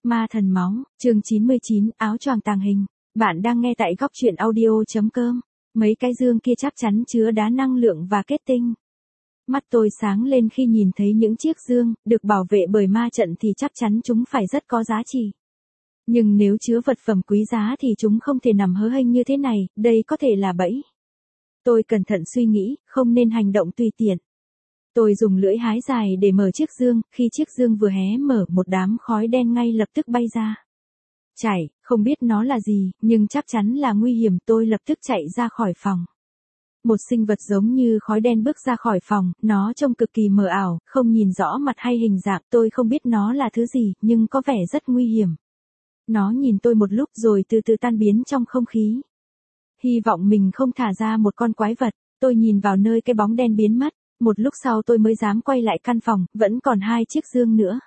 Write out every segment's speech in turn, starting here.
Ma thần máu, chương 99, áo choàng tàng hình. Bạn đang nghe tại góc truyện audio.com. Mấy cái dương kia chắc chắn chứa đá năng lượng và kết tinh. Mắt tôi sáng lên khi nhìn thấy những chiếc dương, được bảo vệ bởi ma trận thì chắc chắn chúng phải rất có giá trị. Nhưng nếu chứa vật phẩm quý giá thì chúng không thể nằm hớ hênh như thế này, đây có thể là bẫy. Tôi cẩn thận suy nghĩ, không nên hành động tùy tiện. Tôi dùng lưỡi hái dài để mở chiếc dương, khi chiếc dương vừa hé mở một đám khói đen ngay lập tức bay ra. Chảy, không biết nó là gì, nhưng chắc chắn là nguy hiểm, tôi lập tức chạy ra khỏi phòng. Một sinh vật giống như khói đen bước ra khỏi phòng, nó trông cực kỳ mờ ảo, không nhìn rõ mặt hay hình dạng, tôi không biết nó là thứ gì, nhưng có vẻ rất nguy hiểm. Nó nhìn tôi một lúc rồi từ từ tan biến trong không khí. Hy vọng mình không thả ra một con quái vật, tôi nhìn vào nơi cái bóng đen biến mất. Một lúc sau tôi mới dám quay lại căn phòng, vẫn còn 2 chiếc dương nữa.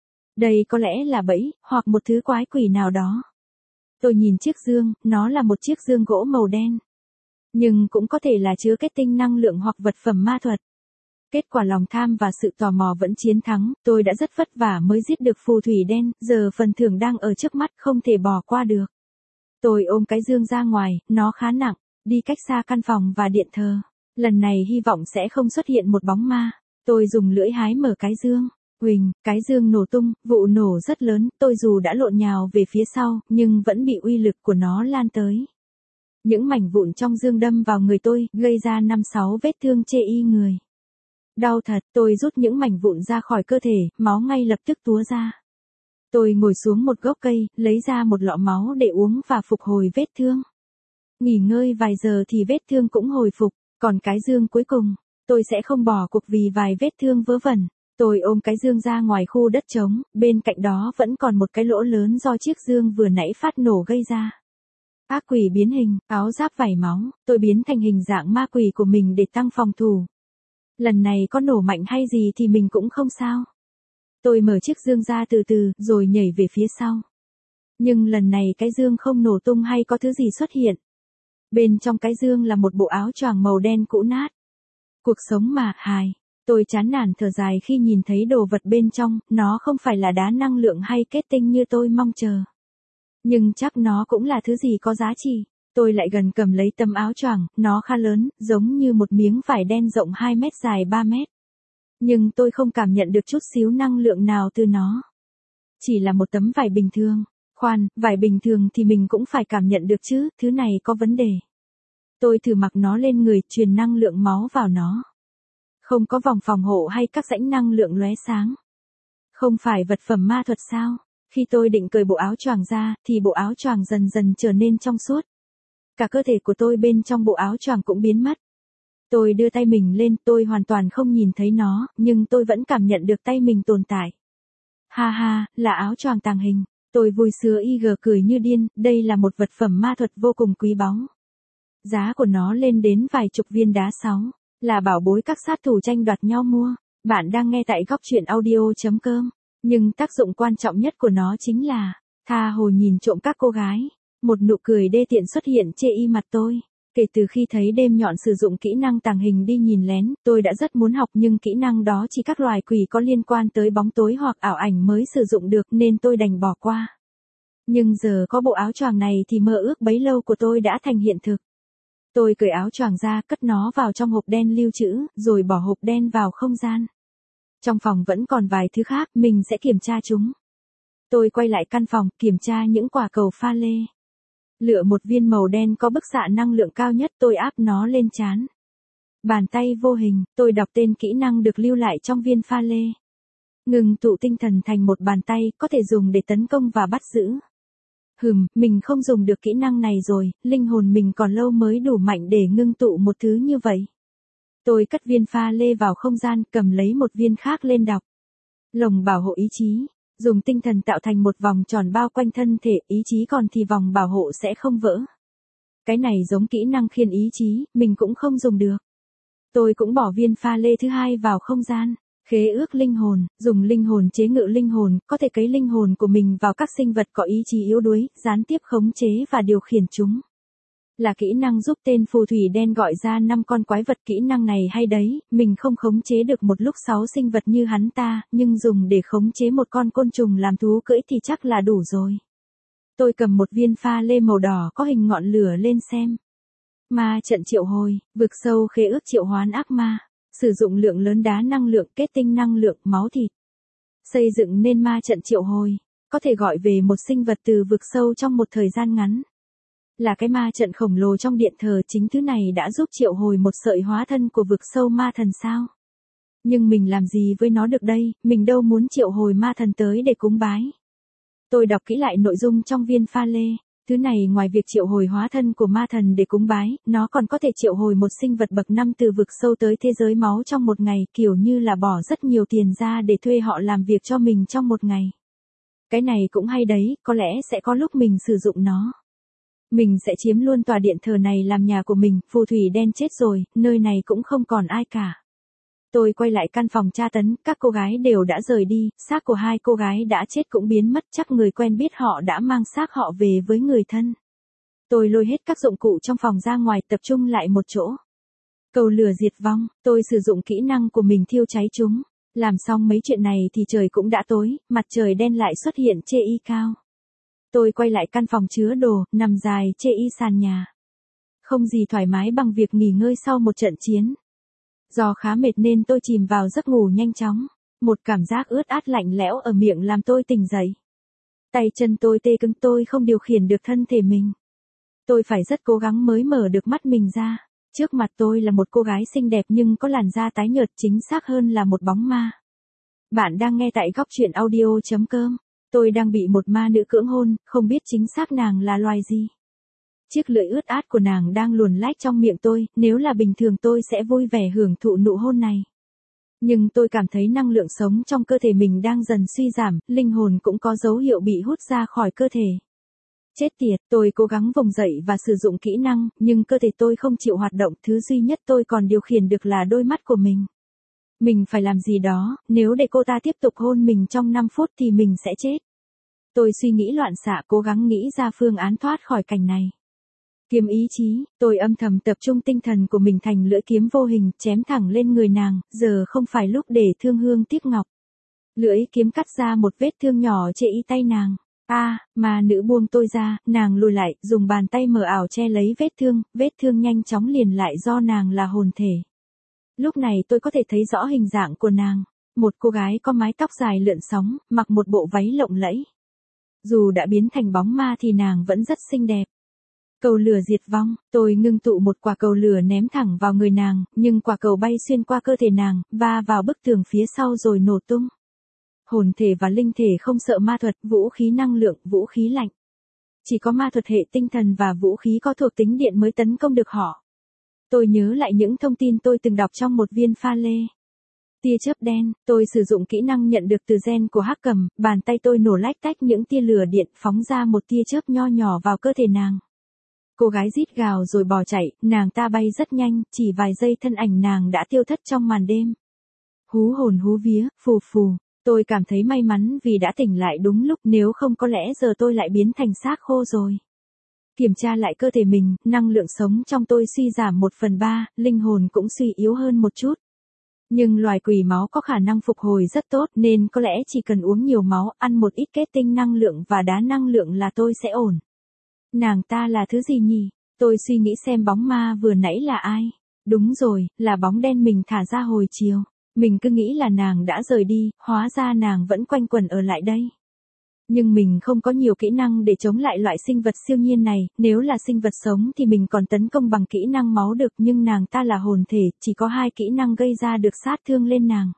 Đây có lẽ là bẫy, hoặc một thứ quái quỷ nào đó. Tôi nhìn chiếc dương, nó là một chiếc dương gỗ màu đen. Nhưng cũng có thể là chứa kết tinh năng lượng hoặc vật phẩm ma thuật. Kết quả lòng tham và sự tò mò vẫn chiến thắng, tôi đã rất vất vả mới giết được phù thủy đen, giờ phần thưởng đang ở trước mắt, không thể bỏ qua được. Tôi ôm cái dương ra ngoài, nó khá nặng, đi cách xa căn phòng và điện thờ. Lần này hy vọng sẽ không xuất hiện một bóng ma. Tôi dùng lưỡi hái mở cái dương. Huỳnh, cái dương nổ tung, vụ nổ rất lớn, tôi dù đã lộn nhào về phía sau, nhưng vẫn bị uy lực của nó lan tới. Những mảnh vụn trong dương đâm vào người tôi, gây ra 5-6 vết thương chê y người. Đau thật, tôi rút những mảnh vụn ra khỏi cơ thể, máu ngay lập tức túa ra. Tôi ngồi xuống một gốc cây, lấy ra một lọ máu để uống và phục hồi vết thương. Nghỉ ngơi vài giờ thì vết thương cũng hồi phục. Còn cái dương cuối cùng, tôi sẽ không bỏ cuộc vì vài vết thương vớ vẩn. Tôi ôm cái dương ra ngoài khu đất trống, bên cạnh đó vẫn còn một cái lỗ lớn do chiếc dương vừa nãy phát nổ gây ra. Ác quỷ biến hình, áo giáp vảy máu, tôi biến thành hình dạng ma quỷ của mình để tăng phòng thủ. Lần này có nổ mạnh hay gì thì mình cũng không sao. Tôi mở chiếc dương ra từ từ, rồi nhảy về phía sau. Nhưng lần này cái dương không nổ tung hay có thứ gì xuất hiện. Bên trong cái dương là một bộ áo choàng màu đen cũ nát. Cuộc sống mà, hài. Tôi chán nản thở dài khi nhìn thấy đồ vật bên trong, nó không phải là đá năng lượng hay kết tinh như tôi mong chờ. Nhưng chắc nó cũng là thứ gì có giá trị. Tôi lại gần cầm lấy tấm áo choàng, nó khá lớn, giống như một miếng vải đen rộng 2 mét dài 3 mét. Nhưng tôi không cảm nhận được chút xíu năng lượng nào từ nó. Chỉ là một tấm vải bình thường. Khoan, vải bình thường thì mình cũng phải cảm nhận được chứ, thứ này có vấn đề. Tôi thử mặc nó lên người, truyền năng lượng máu vào nó. Không có vòng phòng hộ hay các rãnh năng lượng lóe sáng. Không phải vật phẩm ma thuật sao? Khi tôi định cởi bộ áo choàng ra, thì bộ áo choàng dần dần trở nên trong suốt. Cả cơ thể của tôi bên trong bộ áo choàng cũng biến mất. Tôi đưa tay mình lên, tôi hoàn toàn không nhìn thấy nó, nhưng tôi vẫn cảm nhận được tay mình tồn tại. Ha ha, là áo choàng tàng hình. Tôi vui sướng cười như điên, đây là một vật phẩm ma thuật vô cùng quý báu. Giá của nó lên đến vài chục viên đá 6, là bảo bối các sát thủ tranh đoạt nhau mua. Bạn đang nghe tại góc truyện audio.com. Nhưng tác dụng quan trọng nhất của nó chính là, tha hồ nhìn trộm các cô gái. Một nụ cười đê tiện xuất hiện chê y mặt tôi. Kể từ khi thấy đêm nhọn sử dụng kỹ năng tàng hình đi nhìn lén, tôi đã rất muốn học nhưng kỹ năng đó chỉ các loài quỷ có liên quan tới bóng tối hoặc ảo ảnh mới sử dụng được nên tôi đành bỏ qua. Nhưng giờ có bộ áo choàng này thì mơ ước bấy lâu của tôi đã thành hiện thực. Tôi cởi áo choàng ra, cất nó vào trong hộp đen lưu trữ, rồi bỏ hộp đen vào không gian. Trong phòng vẫn còn vài thứ khác, mình sẽ kiểm tra chúng. Tôi quay lại căn phòng, kiểm tra những quả cầu pha lê. Lựa một viên màu đen có bức xạ năng lượng cao nhất, tôi áp nó lên trán. Bàn tay vô hình, tôi đọc tên kỹ năng được lưu lại trong viên pha lê. Ngừng tụ tinh thần thành một bàn tay, có thể dùng để tấn công và bắt giữ. Mình không dùng được kỹ năng này rồi, linh hồn mình còn lâu mới đủ mạnh để ngưng tụ một thứ như vậy. Tôi cất viên pha lê vào không gian, cầm lấy một viên khác lên đọc. Lồng bảo hộ ý chí. Dùng tinh thần tạo thành một vòng tròn bao quanh thân thể, ý chí còn thì vòng bảo hộ sẽ không vỡ. Cái này giống kỹ năng khiên ý chí, mình cũng không dùng được. Tôi cũng bỏ viên pha lê thứ hai vào không gian. Khế ước linh hồn, dùng linh hồn chế ngự linh hồn, có thể cấy linh hồn của mình vào các sinh vật có ý chí yếu đuối, gián tiếp khống chế và điều khiển chúng. Là kỹ năng giúp tên phù thủy đen gọi ra 5 con quái vật. Kỹ năng này hay đấy, mình không khống chế được một lúc 6 sinh vật như hắn ta, nhưng dùng để khống chế một con côn trùng làm thú cưỡi thì chắc là đủ rồi. Tôi cầm một viên pha lê màu đỏ có hình ngọn lửa lên xem. Ma trận triệu hồi, vực sâu khế ước triệu hoán ác ma. Sử dụng lượng lớn đá năng lượng, kết tinh năng lượng, máu thịt. Xây dựng nên ma trận triệu hồi. Có thể gọi về một sinh vật từ vực sâu trong một thời gian ngắn. Là cái ma trận khổng lồ trong điện thờ, chính thứ này đã giúp triệu hồi một sợi hóa thân của vực sâu ma thần sao? Nhưng mình làm gì với nó được đây, mình đâu muốn triệu hồi ma thần tới để cúng bái. Tôi đọc kỹ lại nội dung trong viên pha lê. Thứ này ngoài việc triệu hồi hóa thân của ma thần để cúng bái, nó còn có thể triệu hồi một sinh vật bậc 5 từ vực sâu tới thế giới máu trong một ngày, kiểu như là bỏ rất nhiều tiền ra để thuê họ làm việc cho mình trong một ngày. Cái này cũng hay đấy, có lẽ sẽ có lúc mình sử dụng nó. Mình sẽ chiếm luôn tòa điện thờ này làm nhà của mình. Phù thủy đen chết rồi, nơi này cũng không còn ai cả. Tôi quay lại căn phòng tra tấn, các cô gái đều đã rời đi, xác của 2 cô gái đã chết cũng biến mất, chắc người quen biết họ đã mang xác họ về với người thân. Tôi lôi hết các dụng cụ trong phòng ra ngoài, tập trung lại một chỗ. Cầu lửa diệt vong, tôi sử dụng kỹ năng của mình thiêu cháy chúng. Làm xong mấy chuyện này thì trời cũng đã tối, mặt trời đen lại xuất hiện chê y cao. Tôi quay lại căn phòng chứa đồ, nằm dài chê y sàn nhà. Không gì thoải mái bằng việc nghỉ ngơi sau một trận chiến. Do khá mệt nên tôi chìm vào giấc ngủ nhanh chóng. Một cảm giác ướt át lạnh lẽo ở miệng làm tôi tỉnh dậy. Tay chân tôi tê cứng, tôi không điều khiển được thân thể mình. Tôi phải rất cố gắng mới mở được mắt mình ra. Trước mặt tôi là một cô gái xinh đẹp nhưng có làn da tái nhợt, chính xác hơn là một bóng ma. Bạn đang nghe tại góc truyện audio.com. Tôi đang bị một ma nữ cưỡng hôn, không biết chính xác nàng là loài gì. Chiếc lưỡi ướt át của nàng đang luồn lách trong miệng tôi, nếu là bình thường tôi sẽ vui vẻ hưởng thụ nụ hôn này. Nhưng tôi cảm thấy năng lượng sống trong cơ thể mình đang dần suy giảm, linh hồn cũng có dấu hiệu bị hút ra khỏi cơ thể. Chết tiệt, tôi cố gắng vùng dậy và sử dụng kỹ năng, nhưng cơ thể tôi không chịu hoạt động, thứ duy nhất tôi còn điều khiển được là đôi mắt của mình. Mình phải làm gì đó, nếu để cô ta tiếp tục hôn mình trong 5 phút thì mình sẽ chết. Tôi suy nghĩ loạn xạ, cố gắng nghĩ ra phương án thoát khỏi cảnh này. Kiếm ý chí, tôi âm thầm tập trung tinh thần của mình thành lưỡi kiếm vô hình, chém thẳng lên người nàng, giờ không phải lúc để thương hương tiếc ngọc. Lưỡi kiếm cắt ra một vết thương nhỏ trên y tay nàng. Ma nữ buông tôi ra, nàng lùi lại, dùng bàn tay mờ ảo che lấy vết thương nhanh chóng liền lại do nàng là hồn thể. Lúc này tôi có thể thấy rõ hình dạng của nàng, một cô gái có mái tóc dài lượn sóng, mặc một bộ váy lộng lẫy. Dù đã biến thành bóng ma thì nàng vẫn rất xinh đẹp. Cầu lửa diệt vong, tôi ngưng tụ một quả cầu lửa ném thẳng vào người nàng, nhưng quả cầu bay xuyên qua cơ thể nàng, va vào bức tường phía sau rồi nổ tung. Hồn thể và linh thể không sợ ma thuật, vũ khí năng lượng, vũ khí lạnh. Chỉ có ma thuật hệ tinh thần và vũ khí có thuộc tính điện mới tấn công được họ. Tôi nhớ lại những thông tin tôi từng đọc trong một viên pha lê. Tia chớp đen, tôi sử dụng kỹ năng nhận được từ gen của hắc cầm, bàn tay tôi nổ lách tách những tia lửa điện phóng ra một tia chớp nho nhỏ vào cơ thể nàng. Cô gái rít gào rồi bỏ chạy, nàng ta bay rất nhanh, chỉ vài giây thân ảnh nàng đã tiêu thất trong màn đêm. Hú hồn hú vía, phù phù, tôi cảm thấy may mắn vì đã tỉnh lại đúng lúc, nếu không có lẽ giờ tôi lại biến thành xác khô rồi. Kiểm tra lại cơ thể mình, năng lượng sống trong tôi suy giảm 1/3, linh hồn cũng suy yếu hơn một chút. Nhưng loài quỷ máu có khả năng phục hồi rất tốt nên có lẽ chỉ cần uống nhiều máu, ăn một ít kết tinh năng lượng và đá năng lượng là tôi sẽ ổn. Nàng ta là thứ gì nhỉ? Tôi suy nghĩ xem bóng ma vừa nãy là ai. Đúng rồi, là bóng đen mình thả ra hồi chiều. Mình cứ nghĩ là nàng đã rời đi, hóa ra nàng vẫn quanh quẩn ở lại đây. Nhưng mình không có nhiều kỹ năng để chống lại loại sinh vật siêu nhiên này, nếu là sinh vật sống thì mình còn tấn công bằng kỹ năng máu được, nhưng nàng ta là hồn thể, chỉ có 2 kỹ năng gây ra được sát thương lên nàng.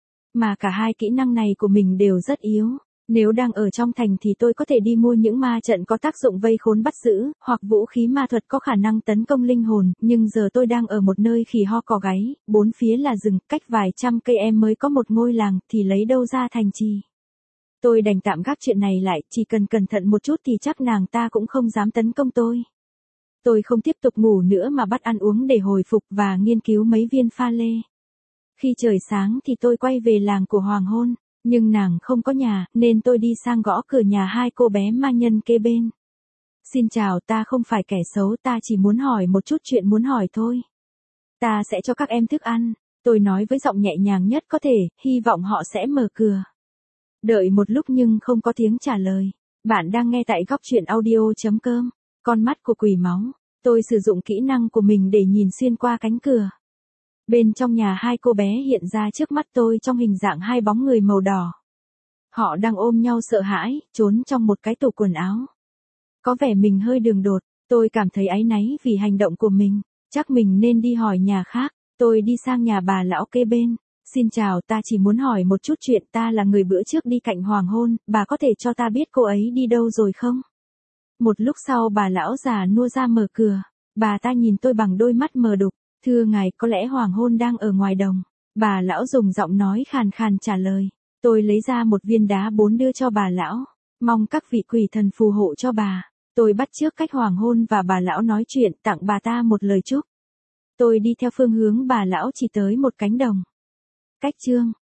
Mà cả 2 kỹ năng này của mình đều rất yếu. Nếu đang ở trong thành thì tôi có thể đi mua những ma trận có tác dụng vây khốn bắt giữ, hoặc vũ khí ma thuật có khả năng tấn công linh hồn, nhưng giờ tôi đang ở một nơi khỉ ho cò gáy, 4 phía là rừng, cách vài trăm cây em mới có một ngôi làng, thì lấy đâu ra thành trì. Tôi đành tạm gác chuyện này lại, chỉ cần cẩn thận một chút thì chắc nàng ta cũng không dám tấn công tôi. Tôi không tiếp tục ngủ nữa mà bắt ăn uống để hồi phục và nghiên cứu mấy viên pha lê. Khi trời sáng thì tôi quay về làng của hoàng hôn. Nhưng nàng không có nhà, nên tôi đi sang gõ cửa nhà 2 cô bé ma nhân kế bên. Xin chào, ta không phải kẻ xấu, ta chỉ muốn hỏi một chút chuyện muốn hỏi thôi. Ta sẽ cho các em thức ăn. Tôi nói với giọng nhẹ nhàng nhất có thể, hy vọng họ sẽ mở cửa. Đợi một lúc nhưng không có tiếng trả lời. Bạn đang nghe tại góc chuyện audio.com. Con mắt của quỷ máu. Tôi sử dụng kỹ năng của mình để nhìn xuyên qua cánh cửa. Bên trong nhà hai cô bé hiện ra trước mắt tôi trong hình dạng hai bóng người màu đỏ. Họ đang ôm nhau sợ hãi, trốn trong một cái tủ quần áo. Có vẻ mình hơi đường đột, tôi cảm thấy áy náy vì hành động của mình. Chắc mình nên đi hỏi nhà khác. Tôi đi sang nhà bà lão kế bên. Xin chào, ta chỉ muốn hỏi một chút chuyện, ta là người bữa trước đi cạnh hoàng hôn, bà có thể cho ta biết cô ấy đi đâu rồi không? Một lúc sau bà lão già nua ra mở cửa. Bà ta nhìn tôi bằng đôi mắt mờ đục. Thưa ngài, có lẽ hoàng hôn đang ở ngoài đồng. Bà lão dùng giọng nói khàn khàn trả lời. Tôi lấy ra một viên đá 4 đưa cho bà lão. Mong các vị quỷ thần phù hộ cho bà. Tôi bắt chước cách hoàng hôn và bà lão nói chuyện, tặng bà ta một lời chúc. Tôi đi theo phương hướng bà lão chỉ tới một cánh đồng. Cách chương